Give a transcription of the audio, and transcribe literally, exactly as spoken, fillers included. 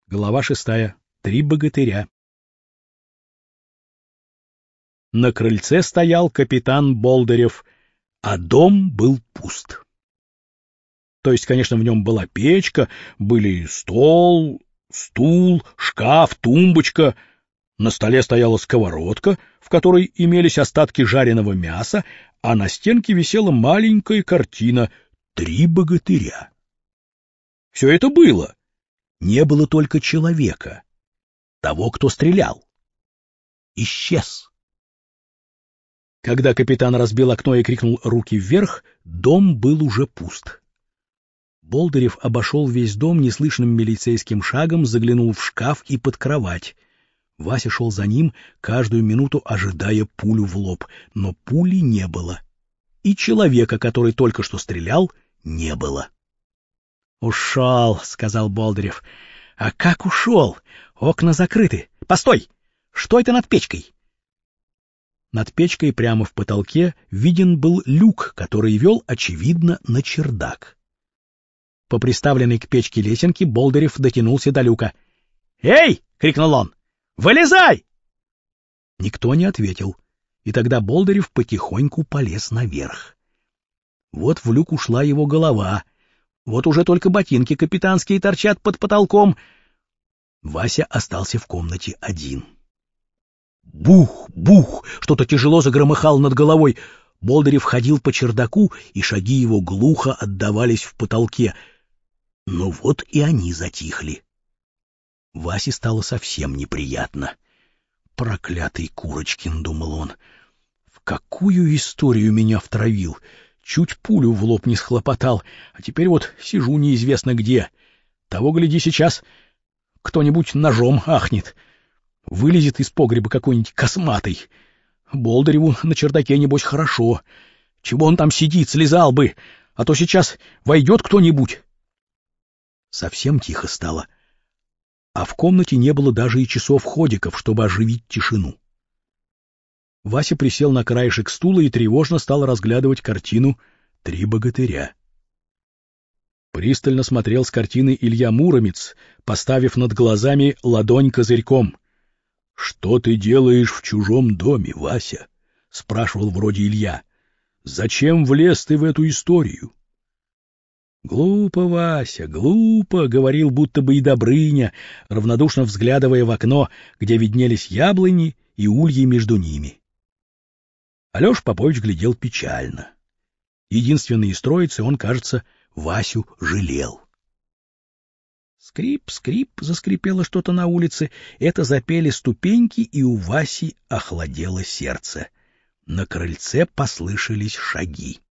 Глава шестая. Три богатыря. На крыльце стоял капитан Болдырев, а дом был пуст. То есть, конечно, в нем была печка, были стол, стул, шкаф, тумбочка. На столе стояла сковородка, в которой имелись остатки жареного мяса, а на стенке висела маленькая картина «Три богатыря». Все это было. Не было только человека, того, кто стрелял. Исчез. Когда капитан разбил окно и крикнул «Руки вверх!», дом был уже пуст. Болдырев обошел весь дом неслышным милицейским шагом, заглянул в шкаф и под кровать. Вася шел за ним, каждую минуту ожидая пулю в лоб, но пули не было. И человека, который только что стрелял, не было. «Ушел», — сказал Болдырев. «А как ушел? Окна закрыты. Постой! Что это над печкой?» Над печкой прямо в потолке виден был люк, который вел, очевидно, на чердак. По приставленной к печке лесенке Болдырев дотянулся до люка. «Эй!» — крикнул он. «Вылезай!» Никто не ответил, и тогда Болдырев потихоньку полез наверх. Вот в люк ушла его голова. Вот уже только ботинки капитанские торчат под потолком. Вася остался в комнате один. Бух, бух! Что-то тяжело загромыхало над головой. Болдырев ходил по чердаку, и шаги его глухо отдавались в потолке. Но вот и они затихли. Васе стало совсем неприятно. «Проклятый Курочкин», — думал он, — «в какую историю меня втравил? Чуть пулю в лоб не схлопотал, а теперь вот сижу неизвестно где. Того, гляди, сейчас кто-нибудь ножом ахнет. Вылезет из погреба какой-нибудь косматый. Болдыреву на чердаке, небось, хорошо. Чего он там сидит, слезал бы, а то сейчас войдет кто-нибудь». Совсем тихо стало, а в комнате не было даже и часов-ходиков, чтобы оживить тишину. Вася присел на краешек стула и тревожно стал разглядывать картину «Три богатыря». Пристально смотрел с картины Илья Муромец, поставив над глазами ладонь козырьком. — Что ты делаешь в чужом доме, Вася? — спрашивал вроде Илья. — Зачем влез ты в эту историю? — Глупо, Вася, глупо, — говорил будто бы и Добрыня, равнодушно взглядывая в окно, где виднелись яблони и ульи между ними. Алеша Попович глядел печально. Единственный из троицы он, кажется, Васю жалел. Скрип, скрип, заскрипело что-то на улице. Это запели ступеньки, и у Васи охладело сердце. На крыльце послышались шаги.